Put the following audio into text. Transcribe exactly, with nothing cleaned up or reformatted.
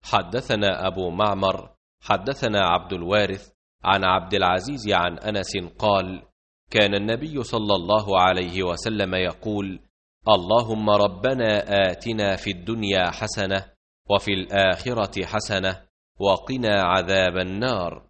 حدثنا أبو معمر حدثنا عبد الوارث عن عبد العزيز عن أنس قال: كان النبي صلى الله عليه وسلم يقول: اللهم ربنا آتنا في الدنيا حسنة وفي الآخرة حسنة وقنا عذاب النار.